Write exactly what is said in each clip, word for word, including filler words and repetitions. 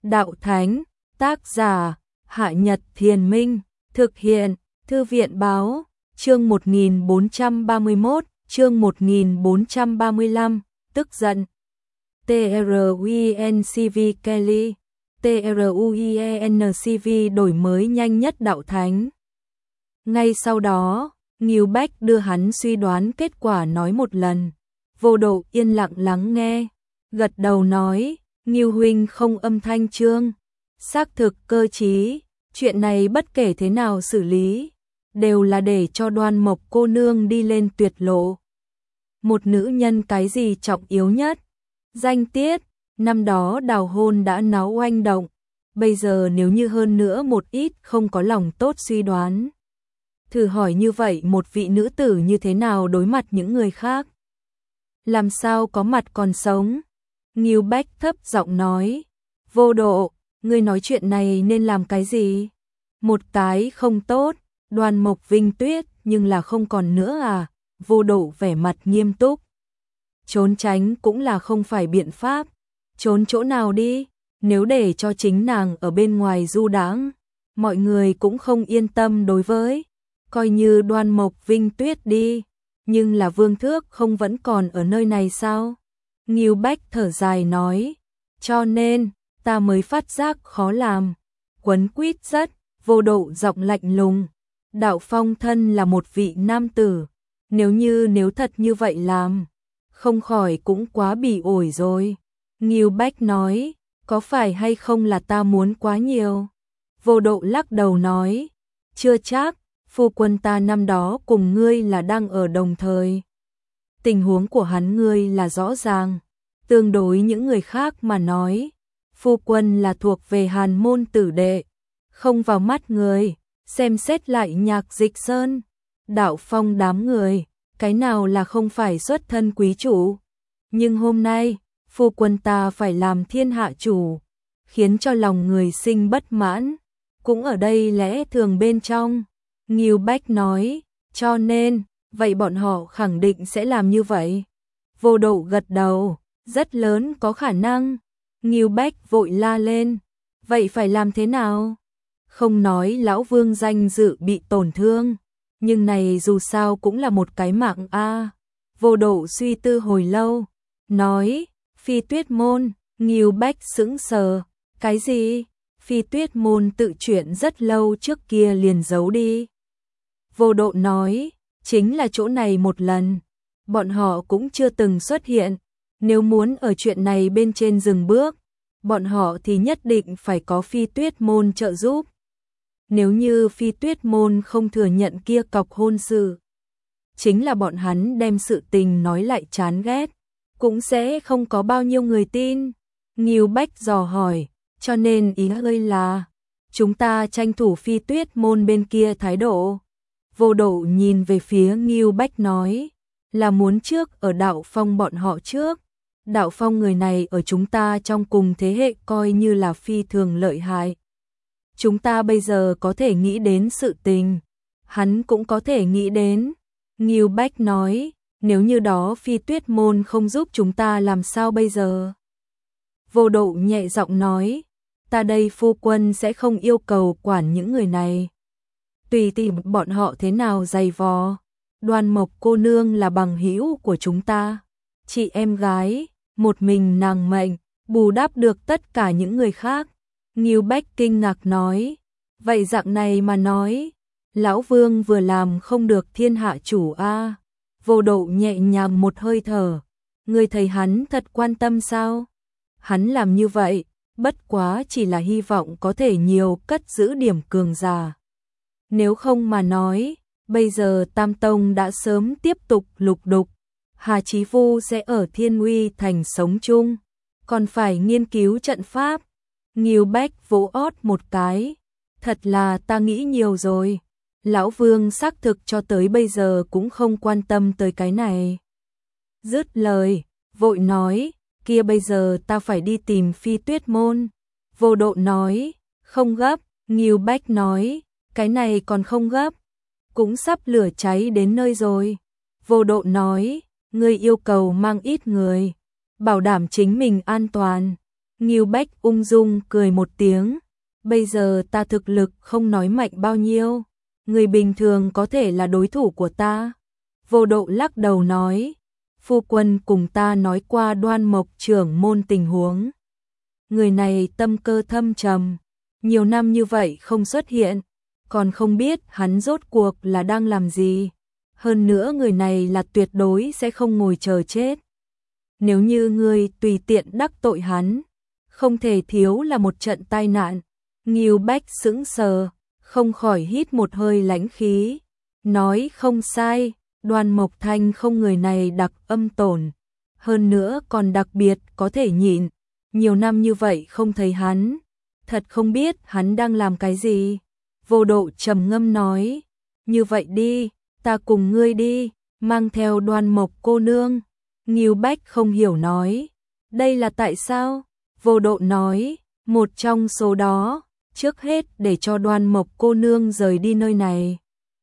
Đạo Thánh, tác giả, Hạ Nhật Thiền Minh, thực hiện, Thư viện Báo, chương một nghìn bốn trăm ba mươi mốt, chương một nghìn bốn trăm ba mươi lăm, tức giận. T R U I N C V Kelly, T R U I N C V đổi mới nhanh nhất Đạo Thánh. Ngay sau đó, Ngưu Bách đưa hắn suy đoán kết quả nói một lần. Vô Độ yên lặng lắng nghe, gật đầu nói, Ngưu huynh không âm thanh trương, xác thực cơ trí, chuyện này bất kể thế nào xử lý, đều là để cho Đoan Mộc cô nương đi lên tuyệt lộ. Một nữ nhân cái gì trọng yếu nhất? Danh tiết, năm đó đào hôn đã náo oanh động, bây giờ nếu như hơn nữa một ít không có lòng tốt suy đoán. Thử hỏi như vậy một vị nữ tử như thế nào đối mặt những người khác? Làm sao có mặt còn sống? Ngưu Bách thấp giọng nói, Vô Độ, ngươi nói chuyện này nên làm cái gì? Một cái không tốt, Đoan Mộc Vinh Tuyết nhưng là không còn nữa à? Vô Độ vẻ mặt nghiêm túc. Trốn tránh cũng là không phải biện pháp. Trốn chỗ nào đi? Nếu để cho chính nàng ở bên ngoài du đãng, mọi người cũng không yên tâm đối với. Coi như Đoan Mộc Vinh Tuyết đi, nhưng là Vương Thước không vẫn còn ở nơi này sao? Ngưu Bách thở dài nói, cho nên, ta mới phát giác khó làm. Quấn quýt rất, Vô Độ giọng lạnh lùng. Đạo Phong thân là một vị nam tử, nếu như nếu thật như vậy làm, không khỏi cũng quá bỉ ổi rồi. Ngưu Bách nói, có phải hay không là ta muốn quá nhiều? Vô Độ lắc đầu nói, chưa chắc, phu quân ta năm đó cùng ngươi là đang ở đồng thời. Tình huống của hắn ngươi là rõ ràng, tương đối những người khác mà nói, phu quân là thuộc về Hàn môn tử đệ, không vào mắt người. Xem xét lại Nhạc Dịch Sơn, Đạo Phong đám người, cái nào là không phải xuất thân quý chủ. Nhưng hôm nay, phu quân ta phải làm thiên hạ chủ, khiến cho lòng người sinh bất mãn, cũng ở đây lẽ thường bên trong. Ngưu Bách nói, cho nên, vậy bọn họ khẳng định sẽ làm như vậy. Vô Độ gật đầu, rất lớn có khả năng. Ngưu Bách vội la lên, vậy phải làm thế nào? Không nói lão Vương danh dự bị tổn thương, nhưng này dù sao cũng là một cái mạng a. À. Vô Độ suy tư hồi lâu, nói, Phi Tuyết môn. Ngưu Bách sững sờ, cái gì? Phi Tuyết môn tự chuyện rất lâu trước kia liền giấu đi. Vô Độ nói, chính là chỗ này một lần, bọn họ cũng chưa từng xuất hiện, nếu muốn ở chuyện này bên trên dừng bước, bọn họ thì nhất định phải có Phi Tuyết môn trợ giúp. Nếu như Phi Tuyết môn không thừa nhận kia cọc hôn sự, chính là bọn hắn đem sự tình nói lại chán ghét, cũng sẽ không có bao nhiêu người tin. Ngưu Bách dò hỏi, cho nên ý ơi là, chúng ta tranh thủ Phi Tuyết môn bên kia thái độ. Vô Độ nhìn về phía Ngưu Bách nói, là muốn trước ở Đạo Phong bọn họ trước. Đạo Phong người này ở chúng ta trong cùng thế hệ coi như là phi thường lợi hại. Chúng ta bây giờ có thể nghĩ đến sự tình, hắn cũng có thể nghĩ đến. Ngưu Bách nói, nếu như đó Phi Tuyết môn không giúp chúng ta làm sao bây giờ? Vô Độ nhẹ giọng nói, ta đây phu quân sẽ không yêu cầu quản những người này. Tùy tìm bọn họ thế nào dày vò. Đoan Mộc cô nương là bằng hữu của chúng ta, chị em gái, một mình nàng mệnh, bù đắp được tất cả những người khác. Ngưu Bách kinh ngạc nói, vậy dạng này mà nói, lão Vương vừa làm không được thiên hạ chủ a. À. Vô Độ nhẹ nhàng một hơi thở, người thấy hắn thật quan tâm sao? Hắn làm như vậy, bất quá chỉ là hy vọng có thể nhiều cất giữ điểm cường giả. Nếu không mà nói, bây giờ Tam Tông đã sớm tiếp tục lục đục, Hà Chí Vu sẽ ở Thiên Uy thành sống chung, còn phải nghiên cứu trận pháp. Ngưu Bách vỗ ót một cái, thật là ta nghĩ nhiều rồi, lão Vương xác thực cho tới bây giờ cũng không quan tâm tới cái này. Dứt lời, vội nói, kia bây giờ ta phải đi tìm Phi Tuyết môn. Vô Độ nói, không gấp. Ngưu Bách nói, cái này còn không gấp, cũng sắp lửa cháy đến nơi rồi. Vô Độ nói, ngươi yêu cầu mang ít người, bảo đảm chính mình an toàn. Ngưu Bách ung dung cười một tiếng, bây giờ ta thực lực không nói mạnh bao nhiêu, người bình thường có thể là đối thủ của ta. Vô Độ lắc đầu nói, phu quân cùng ta nói qua Đoan Mộc trưởng môn tình huống. Người này tâm cơ thâm trầm, nhiều năm như vậy không xuất hiện, còn không biết hắn rốt cuộc là đang làm gì. Hơn nữa người này là tuyệt đối sẽ không ngồi chờ chết. Nếu như ngươi tùy tiện đắc tội hắn, không thể thiếu là một trận tai nạn. Ngưu Bách sững sờ, không khỏi hít một hơi lãnh khí, nói không sai, Đoan Mộc Thanh không người này đặc âm tổn, hơn nữa còn đặc biệt có thể nhịn, nhiều năm như vậy không thấy hắn, thật không biết hắn đang làm cái gì. Vô Độ trầm ngâm nói, như vậy đi, ta cùng ngươi đi, mang theo Đoan Mộc cô nương. Ngưu Bách không hiểu nói, đây là tại sao? Vô Độ nói, một trong số đó, trước hết để cho Đoan Mộc cô nương rời đi nơi này.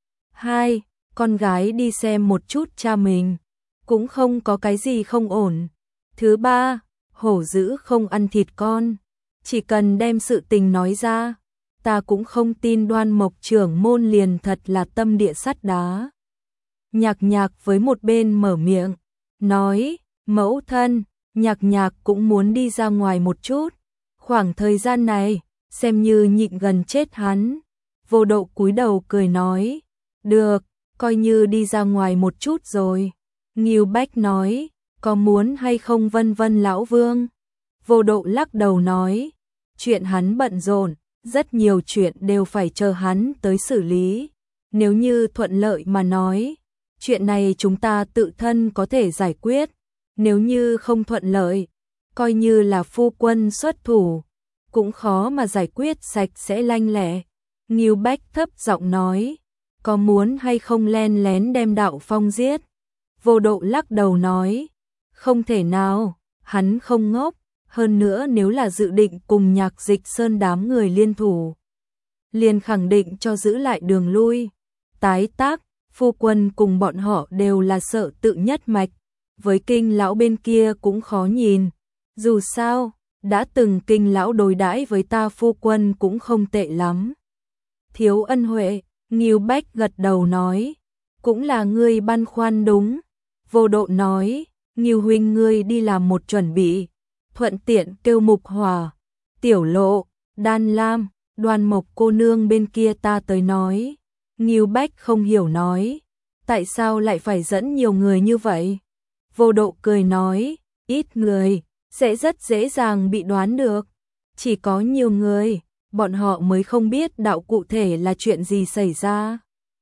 Hai, con gái đi xem một chút cha mình, cũng không có cái gì không ổn. Thứ ba, hổ dữ không ăn thịt con, chỉ cần đem sự tình nói ra, ta cũng không tin Đoan Mộc trưởng môn liền thật là tâm địa sắt đá. Nhạc Nhạc với một bên mở miệng, nói, mẫu thân, Nhạc Nhạc cũng muốn đi ra ngoài một chút, khoảng thời gian này, xem như nhịn gần chết hắn. Vô Độ cúi đầu cười nói, được, coi như đi ra ngoài một chút rồi. Ngưu Bách nói, có muốn hay không vân vân lão vương? Vô Độ lắc đầu nói, chuyện hắn bận rộn, rất nhiều chuyện đều phải chờ hắn tới xử lý. Nếu như thuận lợi mà nói, chuyện này chúng ta tự thân có thể giải quyết. Nếu như không thuận lợi, coi như là phu quân xuất thủ, cũng khó mà giải quyết sạch sẽ lanh lẹ. Ngưu Bách thấp giọng nói, có muốn hay không len lén đem Đạo Phong giết? Vô Độ lắc đầu nói, không thể nào, hắn không ngốc, hơn nữa nếu là dự định cùng Nhạc Dịch Sơn đám người liên thủ, liền khẳng định cho giữ lại đường lui. Tái tác, phu quân cùng bọn họ đều là sợ tự nhất mạch, với Kinh lão bên kia cũng khó nhìn. Dù sao, đã từng Kinh lão đối đãi với ta phu quân cũng không tệ lắm. Thiếu ân huệ, Ngưu Bách gật đầu nói, cũng là ngươi băn khoăn đúng. Vô Độ nói, Ngưu huynh ngươi đi làm một chuẩn bị, thuận tiện kêu Mục Hòa, Tiểu Lộ, Đan Lam, Đoan Mộc cô nương bên kia ta tới nói. Ngưu Bách không hiểu nói, tại sao lại phải dẫn nhiều người như vậy? Vô Độ cười nói, ít người, sẽ rất dễ dàng bị đoán được. Chỉ có nhiều người, bọn họ mới không biết đạo cụ thể là chuyện gì xảy ra.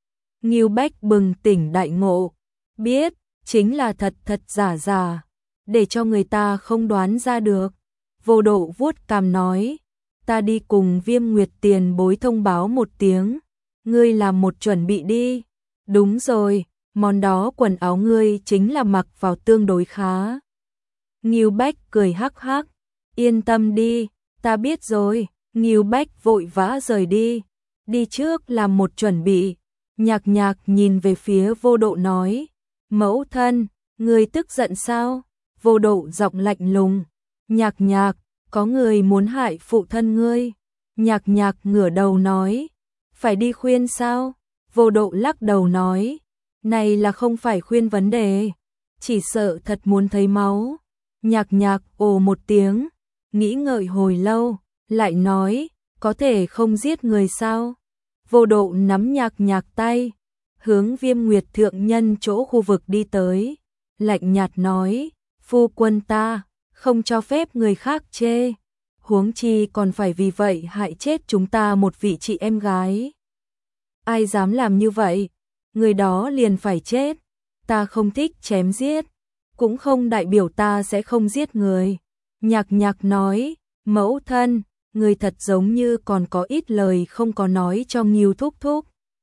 Ngưu Bách bừng tỉnh đại ngộ, biết, chính là thật thật giả giả, để cho người ta không đoán ra được. Vô Độ vuốt cằm nói, ta đi cùng Viêm Nguyệt tiền bối thông báo một tiếng, ngươi làm một chuẩn bị đi. Đúng rồi, món đó quần áo ngươi chính là mặc vào tương đối khá. Ngưu Bách cười hắc hắc, yên tâm đi, ta biết rồi. Ngưu Bách vội vã rời đi, đi trước làm một chuẩn bị. Nhạc Nhạc nhìn về phía Vô Độ nói, mẫu thân, ngươi tức giận sao? Vô Độ giọng lạnh lùng, Nhạc Nhạc, có người muốn hại phụ thân ngươi. Nhạc Nhạc ngửa đầu nói, phải đi khuyên sao? Vô Độ lắc đầu nói, này là không phải khuyên vấn đề, chỉ sợ thật muốn thấy máu. Nhạc Nhạc ồ một tiếng, nghĩ ngợi hồi lâu, lại nói, có thể không giết người sao? Vô Độ nắm Nhạc Nhạc tay, hướng Viêm Nguyệt thượng nhân chỗ khu vực đi tới, lạnh nhạt nói, phu quân ta, không cho phép người khác chê, huống chi còn phải vì vậy hại chết chúng ta một vị chị em gái. Ai dám làm như vậy, người đó liền phải chết. Ta không thích chém giết, cũng không đại biểu ta sẽ không giết người. Nhạc Nhạc nói, mẫu thân, người thật giống như còn có ít lời không có nói cho Ngưu thúc thúc.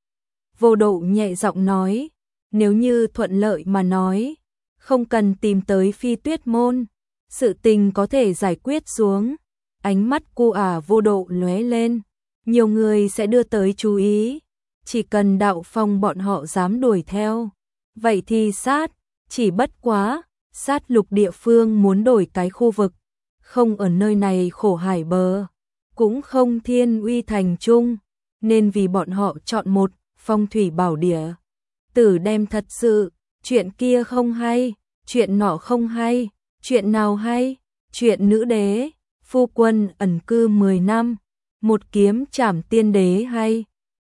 Vô Độ nhẹ giọng nói, nếu như thuận lợi mà nói, không cần tìm tới Phi Tuyết môn, sự tình có thể giải quyết xuống. Ánh mắt cô ả Vô Độ lóe lên, nhiều người sẽ đưa tới chú ý, chỉ cần Đạo Phong bọn họ dám đuổi theo, vậy thì sát, chỉ bất quá, sát lục địa phương muốn đổi cái khu vực, không ở nơi này khổ hải bờ, cũng không thiên uy thành trung, nên vì bọn họ chọn một phong thủy bảo địa. Tử đem thật sự, chuyện kia không hay, chuyện nọ không hay, chuyện nào hay, chuyện nữ đế, phu quân ẩn cư mười năm, một kiếm trảm tiên đế hay.